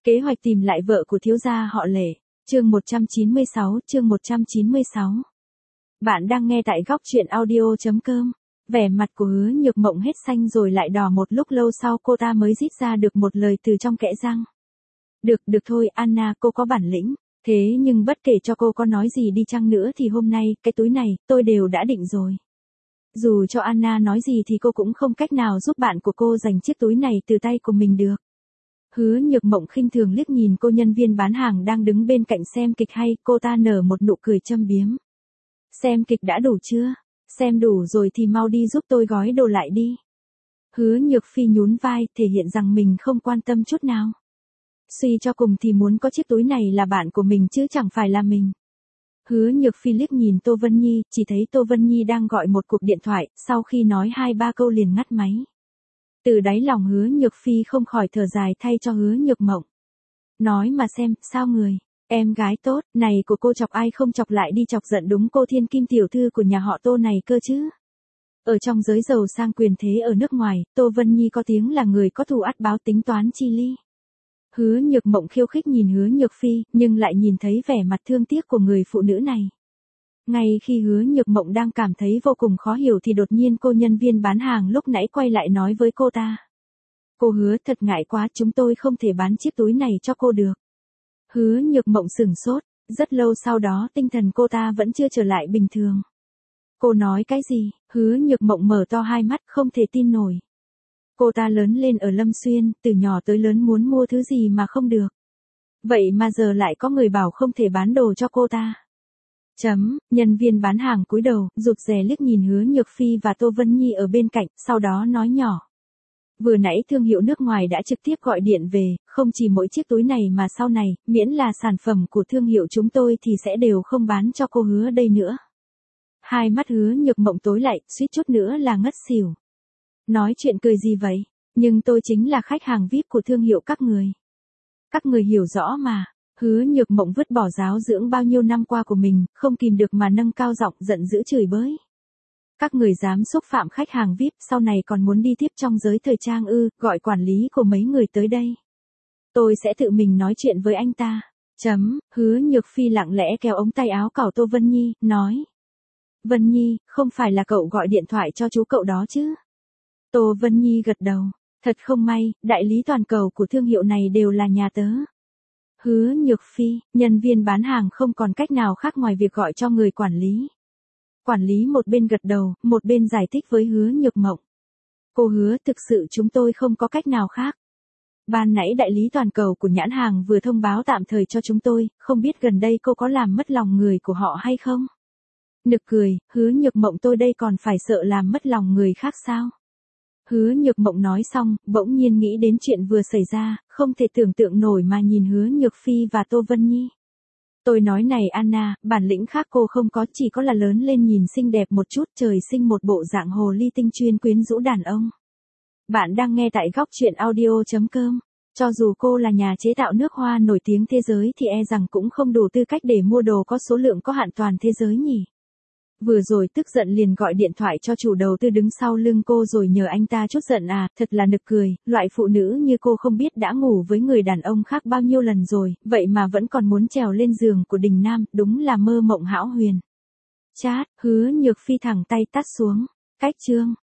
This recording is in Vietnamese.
Kế hoạch tìm lại vợ của thiếu gia họ Lệ. Chương 196. Bạn đang nghe tại góc truyện audio.com. Vẻ mặt của Hứa Nhược Mộng hết xanh rồi lại đỏ, một lúc lâu sau cô ta mới rít ra được một lời từ trong kẽ răng. Được thôi Anna, cô có bản lĩnh. Thế nhưng bất kể cho cô có nói gì đi chăng nữa thì hôm nay, cái túi này, tôi đều đã định rồi. Dù cho Anna nói gì thì cô cũng không cách nào giúp bạn của cô giành chiếc túi này từ tay của mình được. Hứa Nhược Mộng khinh thường liếc nhìn cô nhân viên bán hàng đang đứng bên cạnh xem kịch hay, cô ta nở một nụ cười châm biếm. Xem kịch đã đủ chưa? Xem đủ rồi thì mau đi giúp tôi gói đồ lại đi. Hứa Nhược Phi nhún vai, thể hiện rằng mình không quan tâm chút nào. Suy cho cùng thì muốn có chiếc túi này là bạn của mình chứ chẳng phải là mình. Hứa Nhược Phi liếc nhìn Tô Vân Nhi, chỉ thấy Tô Vân Nhi đang gọi một cuộc điện thoại, sau khi nói 2-3 câu liền ngắt máy. Từ đáy lòng Hứa Nhược Phi không khỏi thở dài thay cho Hứa Nhược Mộng. Nói mà xem, sao người, em gái tốt, này của cô chọc ai không chọc lại đi chọc giận đúng cô thiên kim tiểu thư của nhà họ Tô này cơ chứ. Ở trong giới giàu sang quyền thế ở nước ngoài, Tô Vân Nhi có tiếng là người có thù ắt báo, tính toán chi ly. Hứa Nhược Mộng khiêu khích nhìn Hứa Nhược Phi, nhưng lại nhìn thấy vẻ mặt thương tiếc của người phụ nữ này. Ngay khi Hứa Nhược Mộng đang cảm thấy vô cùng khó hiểu thì đột nhiên cô nhân viên bán hàng lúc nãy quay lại nói với cô ta. Cô Hứa, thật ngại quá, chúng tôi không thể bán chiếc túi này cho cô được. Hứa Nhược Mộng sửng sốt, rất lâu sau đó tinh thần cô ta vẫn chưa trở lại bình thường. Cô nói cái gì? Hứa Nhược Mộng mở to hai mắt không thể tin nổi. Cô ta lớn lên ở Lâm Xuyên, từ nhỏ tới lớn muốn mua thứ gì mà không được. Vậy mà giờ lại có người bảo không thể bán đồ cho cô ta. Nhân viên bán hàng cúi đầu, rụt rè liếc nhìn Hứa Nhược Phi và Tô Vân Nhi ở bên cạnh, sau đó nói nhỏ. Vừa nãy thương hiệu nước ngoài đã trực tiếp gọi điện về, không chỉ mỗi chiếc túi này mà sau này, miễn là sản phẩm của thương hiệu chúng tôi thì sẽ đều không bán cho cô Hứa đây nữa. Hai mắt Hứa Nhược Mộng tối lại, suýt chút nữa là ngất xỉu. Nói chuyện cười gì vậy? Nhưng tôi chính là khách hàng VIP của thương hiệu các người. Các người hiểu rõ mà. Hứa Nhược Mộng vứt bỏ giáo dưỡng bao nhiêu năm qua của mình, không kìm được mà nâng cao giọng giận dữ chửi bới. Các người dám xúc phạm khách hàng VIP, sau này còn muốn đi tiếp trong giới thời trang ư? Gọi quản lý của mấy người tới đây. Tôi sẽ tự mình nói chuyện với anh ta. Hứa Nhược Phi lặng lẽ kéo ống tay áo cào Tô Vân Nhi, nói. Vân Nhi, không phải là cậu gọi điện thoại cho chú cậu đó chứ? Tô Vân Nhi gật đầu. Thật không may, đại lý toàn cầu của thương hiệu này đều là nhà tớ. Hứa Nhược Phi, nhân viên bán hàng không còn cách nào khác ngoài việc gọi cho người quản lý. Quản lý một bên gật đầu, một bên giải thích với Hứa Nhược Mộng. Cô Hứa, thực sự chúng tôi không có cách nào khác. Ban nãy đại lý toàn cầu của nhãn hàng vừa thông báo tạm thời cho chúng tôi, không biết gần đây cô có làm mất lòng người của họ hay không? Nực cười, Hứa Nhược Mộng, tôi đây còn phải sợ làm mất lòng người khác sao? Hứa Nhược Mộng nói xong, bỗng nhiên nghĩ đến chuyện vừa xảy ra, không thể tưởng tượng nổi mà nhìn Hứa Nhược Phi và Tô Vân Nhi. Tôi nói này Anna, bản lĩnh khác cô không có, chỉ có là lớn lên nhìn xinh đẹp một chút, trời sinh một bộ dạng hồ ly tinh chuyên quyến rũ đàn ông. Bạn đang nghe tại góc truyện audio.com. Cho dù cô là nhà chế tạo nước hoa nổi tiếng thế giới thì e rằng cũng không đủ tư cách để mua đồ có số lượng có hạn toàn thế giới nhỉ. Vừa rồi tức giận liền gọi điện thoại cho chủ đầu tư đứng sau lưng cô rồi nhờ anh ta trút giận à, thật là nực cười, loại phụ nữ như cô không biết đã ngủ với người đàn ông khác bao nhiêu lần rồi, vậy mà vẫn còn muốn trèo lên giường của Đình Nam, đúng là mơ mộng hão huyền. Chát, Hứa Nhược Phi thẳng tay tắt xuống. Cách chương